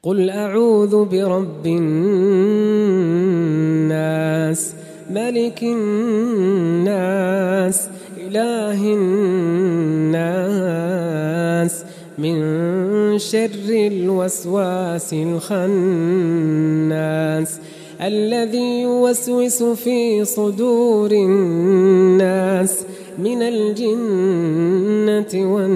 قل أعوذ برب الناس ملك الناس إله الناس من شر الوسواس الخناس الذي يوسوس في صدور الناس من الجنة والناس.